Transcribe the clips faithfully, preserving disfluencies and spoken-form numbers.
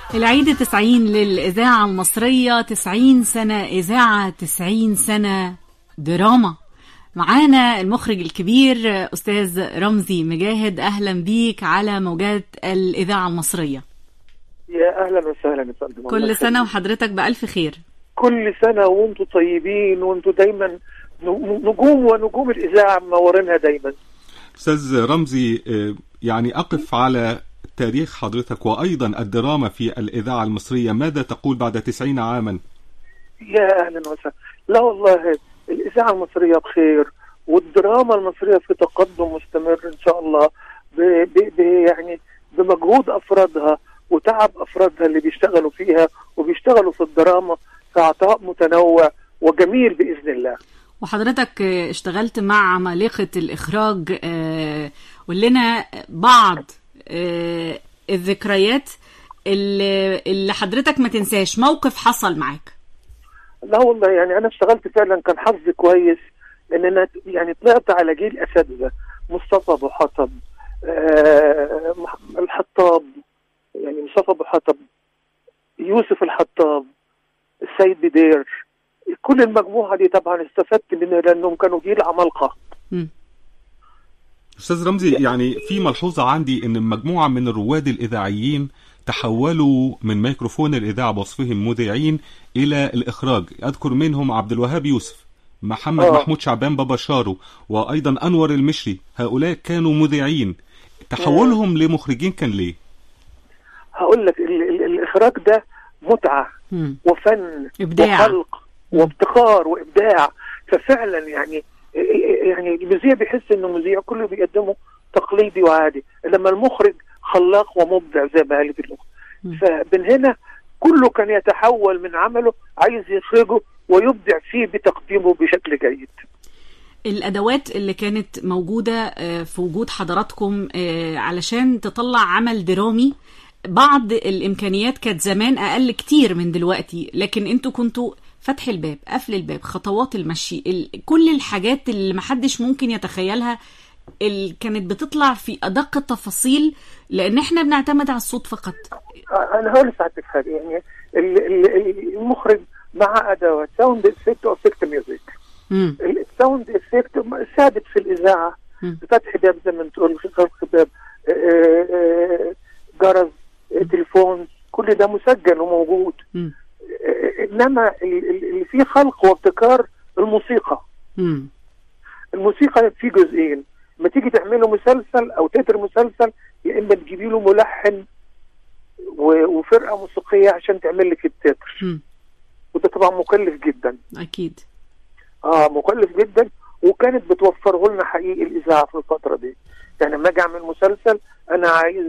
العيد تسعين للإذاعة المصرية، تسعين سنة إذاعة، تسعين سنة دراما. معانا المخرج الكبير أستاذ رمزي مجاهد، أهلا بيك على موجات الإذاعة المصرية. يا أهلا وسهلا يا فندم. كل سنة وحضرتك بألف خير. كل سنة وانتم طيبين، وانتم دايما نجوم ونجوم الإذاعة منورينها دايما. أستاذ رمزي، يعني أقف على تاريخ حضرتك وأيضا الدراما في الإذاعة المصرية، ماذا تقول بعد تسعين عاما؟ يا أهلا وسهلا. لا والله الإذاعة المصرية بخير، والدراما المصرية في تقدم مستمر إن شاء الله، ب ب يعني بمجهود أفرادها وتعب أفرادها اللي بيشتغلوا فيها وبيشتغلوا في الدراما في عطاء متنوع وجميل بإذن الله. وحضرتك اشتغلت مع عمالقة الإخراج، قول لنا بعض الذكريات اللي, اللي حضرتك ما تنساش، موقف حصل معاك. لا والله يعني أنا اشتغلت فعلا، كان حظي كويس إن أنا يعني طلعت على جيل أساتذة، مصطفى أبو حطب، آه الحطاب، يعني مصطفى أبو حطب، يوسف الحطاب، السيد بدير، كل المجموعة دي طبعا استفدت منها لأنهم كانوا جيل عمالقة. أستاذ رمزي، يعني في ملحوظة عندي إن مجموعة من الرواد الإذاعيين تحولوا من ميكروفون الإذاعة بوصفهم مذيعين إلى الإخراج، أذكر منهم عبد الوهاب يوسف، محمد آه. محمود شعبان بابا شارو، وأيضا أنور المشري، هؤلاء كانوا مذيعين. تحولهم آه. لمخرجين كان ليه؟ هقول لك ال ال الإخراج ده متعة مم. وفن إبداع وخلق وابتكار وإبداع، ففعلا يعني يعني المذيع بيحس إنه مذيع كله بيقدمه تقليدي وعادي، لما المخرج خلاق ومبدع زي ما قالت اللغة. فمن هنا كله كان يتحول من عمله عايز يخرجه ويبدع فيه بتقديمه بشكل جيد. الأدوات اللي كانت موجودة في وجود حضراتكم علشان تطلع عمل درامي، بعض الإمكانيات كانت زمان أقل كتير من دلوقتي، لكن انتوا كنتوا فتح الباب، قفل الباب، خطوات المشي، كل الحاجات اللي محدش ممكن يتخيلها اللي كانت بتطلع في أدق التفاصيل، لأن احنا بنعتمد على الصوت فقط. أنا هقول لساعتك حاجة، يعني المخرج مع أدوات ساوند إفكت أو إفكت ميوزك. الساوند إفكت ثابت في الإذاعة، فتح باب زي ما تقول، خلق باب، جرس، تليفون، كل ده مسجل وموجود. م. إنما اللي فيه خلق وابتكار الموسيقى. م. الموسيقى في جزئين، ما تيجي تعمله مسلسل أو تتر مسلسل، يا إما تجيبي له ملحن وفرقة موسيقية عشان تعمل لك التتر، وده طبعا مكلف جدا. أكيد. آه مكلف جدا، وكانت بتوفره لنا حقيقي الإذاعة في الفترة دي. يعني لما أجي أعمل مسلسل أنا عايز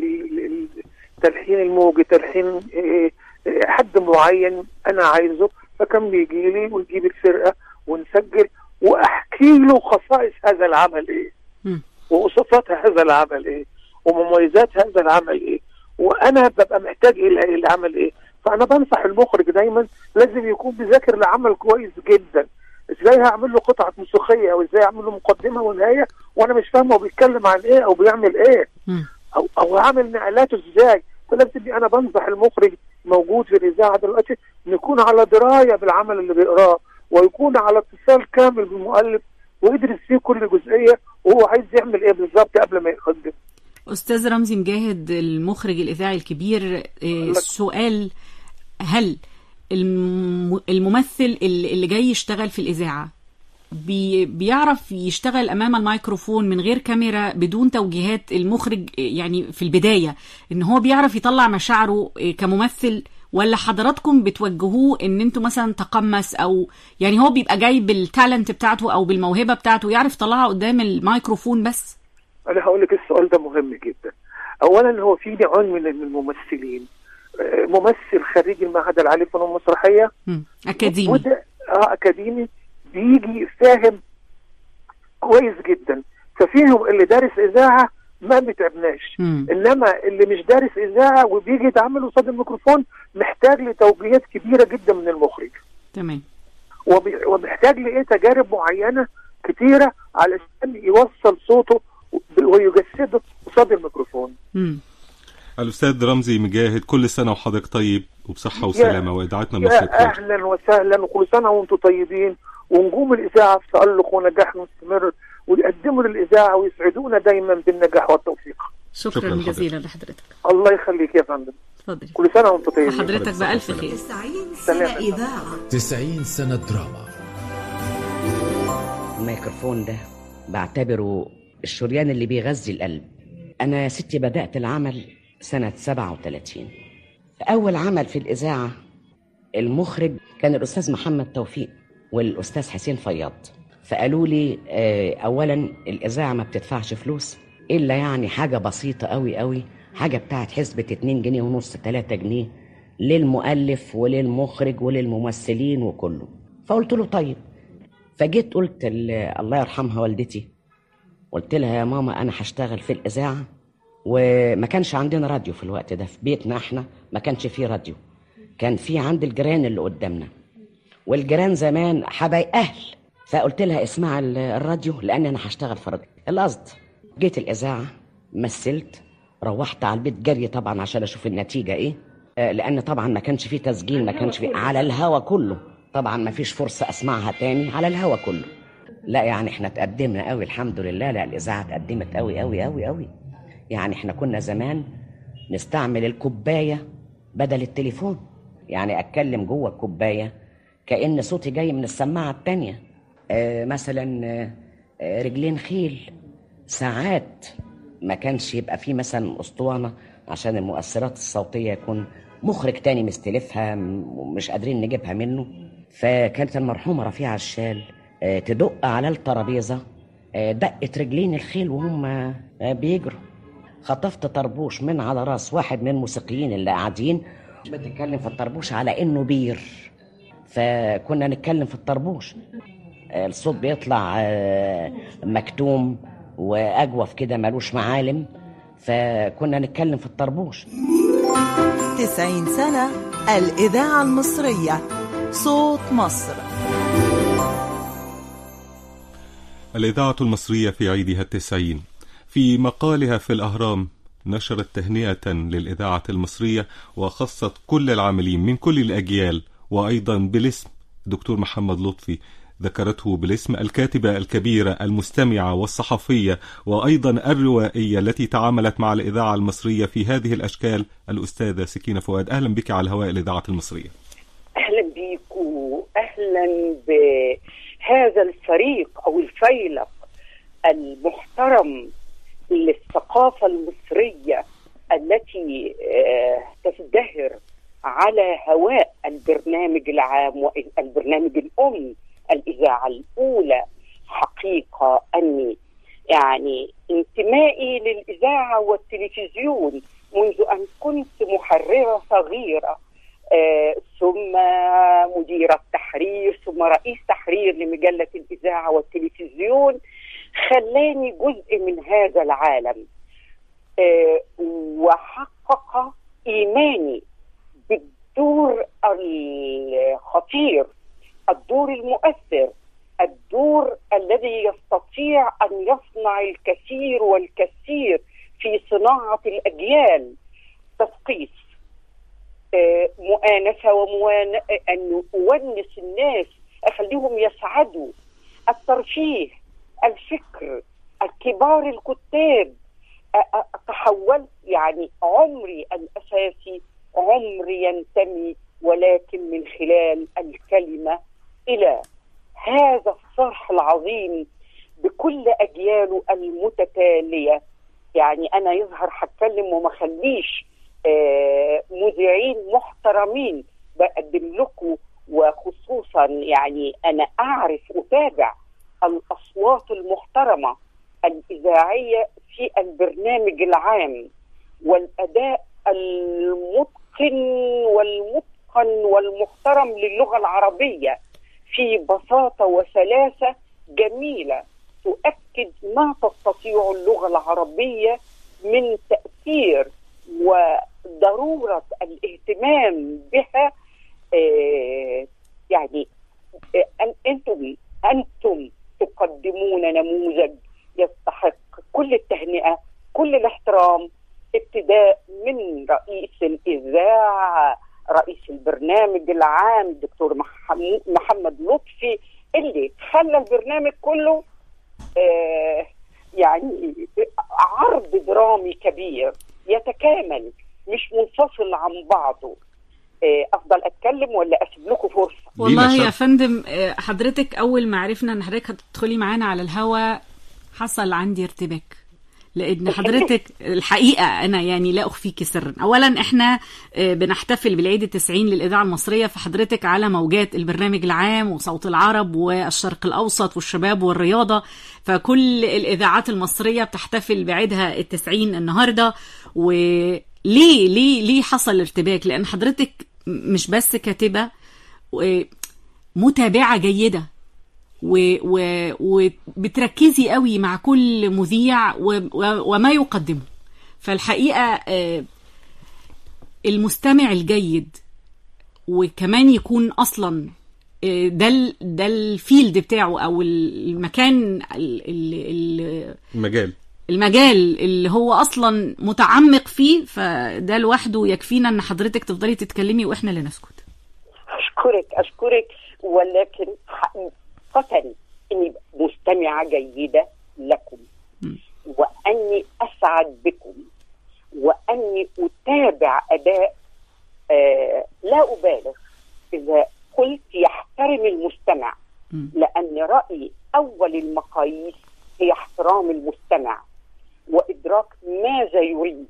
تلحين الموجي، تلحين حد معين أنا عايزه، فكان بيجي لي ويجيب الفرقة ونسجل وأحكي له خصائص هذا العمل إيه، م. وصفات هذا العمل إيه، ومميزات هذا العمل إيه، وأنا ببقى محتاج إلى العمل إيه. فأنا بنصح المخرج دايما لازم يكون بيذاكر العمل كويس جدا، ازاي هعمل له قطعة موسيقية او ازاي اعمل له مقدمة ونهاية وانا مش فاهمه هو بيتكلم عن ايه او بيعمل ايه، م. او او هعمل نقلاته ازاي. فلازم انا بنصح المخرج موجود في الاذاعة دلوقتي نكون على دراية بالعمل اللي بيقراه، ويكون على اتصال كامل بالمؤلف ويدرس فيه كل جزئية وهو عايز يعمل ايه بالظبط قبل ما يقدم. استاذ رمزي مجاهد المخرج الاذاعي الكبير، السؤال، هل الممثل اللي جاي يشتغل في الإذاعة بي بيعرف يشتغل أمام الميكروفون من غير كاميرا بدون توجيهات المخرج، يعني في البداية إن هو بيعرف يطلع مشاعره كممثل، ولا حضراتكم بتوجهوه إن انتوا مثلا تقمص، أو يعني هو بيبقى جاي بالتالنت بتاعته أو بالموهبة بتاعته يعرف يطلعها قدام الميكروفون بس؟ أنا هقول لك السؤال ده مهم جدا. أولا هو في نوع من الممثلين، ممثل خريج المعهد العالي للفنون المسرحيه اكاديمي، وده اه اكاديمي بيجي فاهم كويس جدا، ففيهم اللي دارس اذاعه ما بيتعبناش، انما اللي مش دارس اذاعه وبيجي يتعامل قصاد الميكروفون محتاج لتوجيهات كبيره جدا من المخرج. تمام. وبي... ومحتاج لايه تجارب معينه كتيره علشان يوصل صوته ويجسده قصاد الميكروفون. امم الأستاذ رمزي مجاهد، كل سنة وحضرتك طيب وبصحة وسلامة، وإذاعتنا مصر خير. أهلا وسهلا، وكل سنة وأنتم طيبين، ونجوم الإذاعة في تألق ونجاح مستمر، ويقدموا للإذاعة ويسعدونا دايما بالنجاح والتوفيق. شكرا, شكرا جزيلا لحضرتك. الله يخليك يا فندم. تفضل. كل سنة وأنتم طيبين. حضرتك بألف خير. تسعين سنة إذاعة، تسعين سنة دراما. الميكروفون ده بعتبره الشريان اللي بيغذي القلب. أنا يا ستي بدأت العمل سنة سبعة وثلاثين. أول عمل في الإذاعة المخرج كان الأستاذ محمد توفيق والأستاذ حسين فياض. فقالوا لي أولا الإذاعة ما بتدفعش فلوس إلا يعني حاجة بسيطة قوي قوي، حاجة بتاعت حسبة اتنين جنيه ونص تلاتة جنيه للمؤلف وللمخرج وللممثلين وكله. فقلت له طيب. فجيت قلت الله يرحمها والدتي، قلت لها يا ماما أنا هشتغل في الإذاعة، وما كانش عندنا راديو في الوقت ده في بيتنا، احنا ما كانش فيه راديو، كان في عند الجيران اللي قدامنا، والجيران زمان حبايب أهل. فقلت لها اسمع الراديو لأن أنا هشتغل في الراديو. القصد جيت الإذاعة، مثلت، روحت على البيت جري طبعا عشان أشوف النتيجة إيه، لأن طبعا ما كانش فيه تسجيل، ما كانش فيه على الهوا كله، طبعا ما فيش فرصة أسمعها تاني على الهوا كله. لا يعني احنا تقدمنا قوي الحمد لله. لا الإذاعة تقدمت قوي قوي قوي قوي. يعني احنا كنا زمان نستعمل الكوباية بدل التليفون، يعني أتكلم جوه الكوباية كأن صوتي جاي من السماعة التانية. اه مثلا اه رجلين خيل، ساعات ما كانش يبقى فيه مثلا أسطوانة عشان المؤثرات الصوتية يكون مخرج تاني مستلفها ومش قادرين نجيبها منه. فكانت المرحومة رفيعة الشال اه تدق على الترابيزة اه دقت رجلين الخيل وهم اه بيجروا. خطفت طربوش من على راس واحد من الموسيقيين اللي قاعدين، بتتكلم في الطربوش على انه بير، فكنا نتكلم في الطربوش، الصوت بيطلع مكتوم واجوف كده ملوش معالم، فكنا نتكلم في الطربوش. تسعين سنة الإذاعة المصرية، صوت مصر. الإذاعة المصرية في عيدها التسعين. في مقالها في الأهرام نشرت تهنئة للإذاعة المصرية وخصت كل العاملين من كل الأجيال، وأيضا بالاسم دكتور محمد لطفي، ذكرته بالاسم الكاتبة الكبيرة المستمعة والصحفية وأيضا الروائية التي تعاملت مع الإذاعة المصرية في هذه الأشكال، الأستاذة سكينة فؤاد. أهلا بك على هواء الإذاعة المصرية. أهلا بك وأهلا بهذا الفريق أو الفيلق المحترم للثقافة المصرية التي تزدهر على هواء البرنامج العام والبرنامج الأم، الإذاعة الأولى. حقيقة أني يعني انتمائي للإذاعة والتلفزيون منذ أن كنت محررة صغيرة، آه ثم مديرة تحرير، ثم رئيس تحرير لمجلة الإذاعة والتلفزيون، خلاني جزء من هذا العالم، آه وحقق إيماني بالدور الخطير، الدور المؤثر، الدور الذي يستطيع أن يصنع الكثير والكثير في صناعة الأجيال. تثقيف، آه مؤانسة وموان... أن أونس الناس، أخليهم يسعدوا، الترفيه، الفكر، الكبار الكتاب. تحولت يعني عمري الأساسي عمر ينتمي ولكن من خلال الكلمة إلى هذا الصرح العظيم بكل أجياله المتتالية. يعني أنا يظهر هتكلم وما خليش آه مذيعين محترمين بقدم لكم، وخصوصا يعني أنا أعرف أتابع الأصوات المحترمة الإذاعية في البرنامج العام، والأداء المتقن والمتقن والمحترم للغة العربية في بساطة وسلاسة جميلة تؤكد ما تستطيع اللغة العربية من تأثير وضرورة الاهتمام بها. آه يعني آه أنتم أنتم تقدمون نموذج يستحق كل التهنئة، كل الاحترام. ابتداء من رئيس الإذاعة، رئيس البرنامج العام الدكتور محمد لطفي، اللي خلى البرنامج كله آه يعني عرض درامي كبير يتكامل مش منفصل عن بعضه. آه أفضل أتكلم ولا أسيب لكم فرصة؟ والله يا فندم، حضرتك أول ما عرفنا أن حضرتك هتدخلي معانا على الهوا حصل عندي ارتباك، لأن حضرتك الحقيقة أنا يعني لا أخفيك سرا، أولا إحنا بنحتفل بالعيد التسعين للإذاعة المصرية، فحضرتك على موجات البرنامج العام وصوت العرب والشرق الأوسط والشباب والرياضة، فكل الإذاعات المصرية بتحتفل بعيدها التسعين النهاردة. وليه ليه ليه حصل ارتباك؟ لأن حضرتك مش بس كاتبة، متابعة جيدة وبتركزي قوي مع كل مذيع وما يقدمه. فالحقيقة المستمع الجيد وكمان يكون أصلا ده ده الفيلد بتاعه أو المكان المجال المجال اللي هو أصلا متعمق فيه، فده لوحده يكفينا أن حضرتك تفضلي تتكلمي وإحنا اللي نسكت. أشكرك أشكرك ولكن حقيقة إني مستمعة جيدة لكم م. وأني أسعد بكم وأني أتابع أداء آه لا أبالغ إذا قلت يحترم المستمع م. لأن رأيي أول المقاييس هي احترام المستمع وإدراك ماذا يريد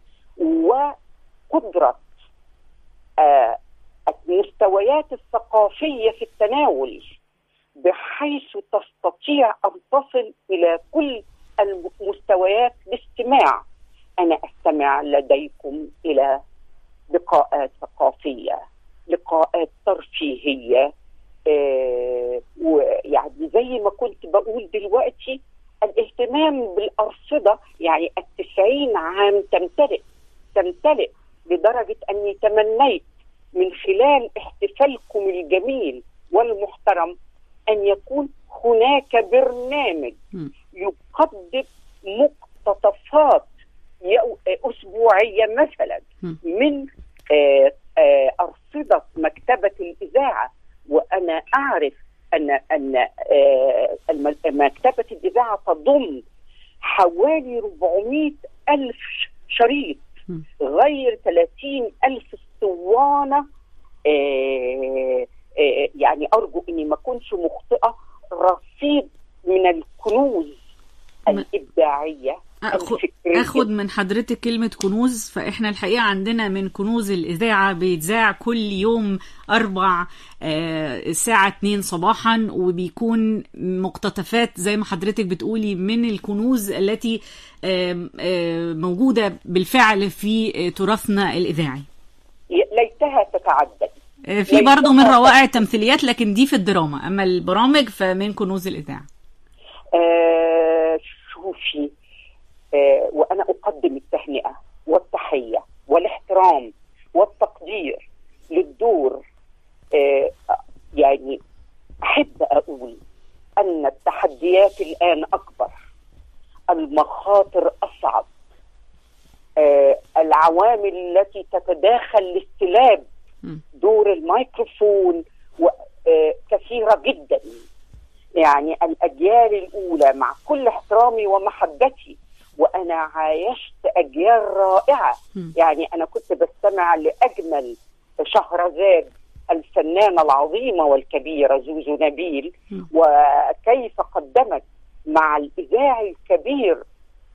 وقدرة آه المستويات الثقافية في التناول بحيث تستطيع أن تصل إلى كل المستويات الاستماع. أنا أستمع لديكم إلى لقاءات ثقافية، لقاءات ترفيهية، آه ويعني زي ما كنت بقول دلوقتي الاهتمام بالأرصدة، يعني التسعين عام تمتلئ تمتلئ لدرجة أني تمنيت من خلال احتفالكم الجميل والمحترم أن يكون هناك برنامج يقدم مقتطفات أسبوعية مثلا من أرصدة مكتبة الإذاعة. وأنا أعرف أن أن مكتبة الإذاعة تضم حوالي أربعمائة ألف شريط غير ثلاثين ألف اسطوانة. آه آه يعني أرجو أني ما كنتش مخطئة، رصيد من الكنوز الإبداعية الفكرية. أخذ من حضرتك كلمة كنوز، فإحنا الحقيقة عندنا من كنوز الإذاعة بيتذاع كل يوم أربع آه الساعة اتنين صباحا، وبيكون مقتطفات زي ما حضرتك بتقولي من الكنوز التي آه آه موجودة بالفعل في تراثنا الإذاعي. ليتها تتعدد. في برضو من روائع التمثيليات، لكن دي في الدراما، أما البرامج فمن كنوز الإذاعة. آه شوفي، آه وأنا أقدم التهنئة والتحية والاحترام والتقدير للدور. آه يعني أحب أقول أن التحديات الآن أكبر، المخاطر أصعب، آه العوامل التي تتداخل لاستلاب دور الميكروفون آه كثيرة جدا. يعني الأجيال الأولى، مع كل احترامي ومحبتي، وأنا عايشت أجيال رائعة، يعني أنا كنت بستمع لأجمل شهرزاد الفنانة العظيمة والكبيرة زوزو نبيل، وكيف قدمت مع الإذاعي الكبير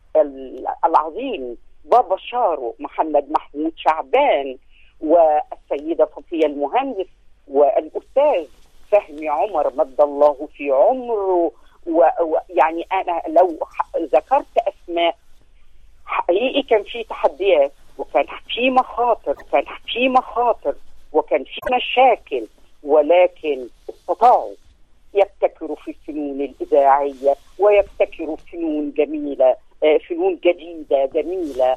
العظيم بابا شارو محمد محمود شعبان والسيدة صفية المهندس والأستاذ فهمي عمر مد الله في عمره. ويعني أنا لو ذكرت أسماء حقيقي كان في تحديات وكان في مخاطر كان في مخاطر وكان في مشاكل، ولكن استطاعوا يبتكروا في الفنون الإذاعية ويبتكروا فنون جميلة، فنون جديدة جميلة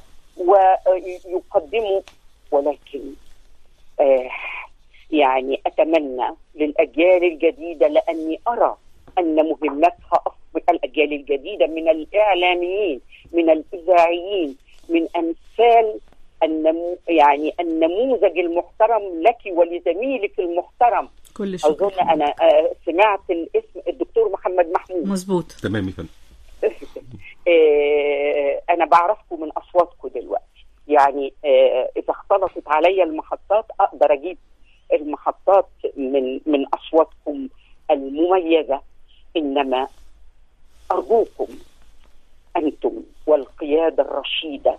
ويقدموا. ولكن آه يعني أتمنى للأجيال الجديدة، لأني أرى أن مهمتها الأجيال الجديدة من الإعلاميين، من الإذاعيين، من أمثال امثال النمو يعني النموذج المحترم لك ولزميلك المحترم. كل شكر. اظن انا سمعت الاسم الدكتور محمد محمود. مظبوط. تمام يا فندم. انا بعرفكم من اصواتكم دلوقتي، يعني اذا اختلطت عليا المحطات اقدر اجيب المحطات من من اصواتكم المميزه. انما ارجوكم انتم والقياده الرشيده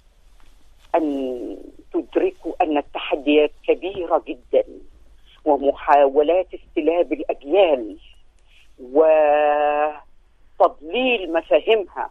ان تدركوا ان التحديات كبيره جدا، ومحاولات استلاب الاجيال وتضليل مفاهيمها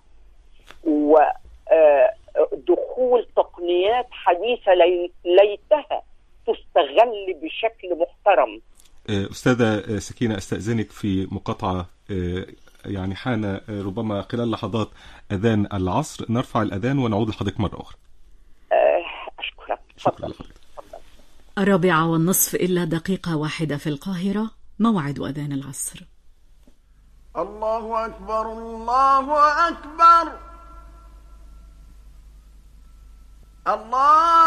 ودخول تقنيات حديثه ليتها تستغل بشكل محترم. أستاذة سكينة، أستأذنك في مقاطعة، يعني حان ربما خلال لحظات أذان العصر، نرفع الأذان ونعود لحضرتك مرة أخرى. أشكرك. شكرا لحضرتك. الرابعة والنصف إلا دقيقة واحدة في القاهرة، موعد أذان العصر. الله أكبر الله أكبر الله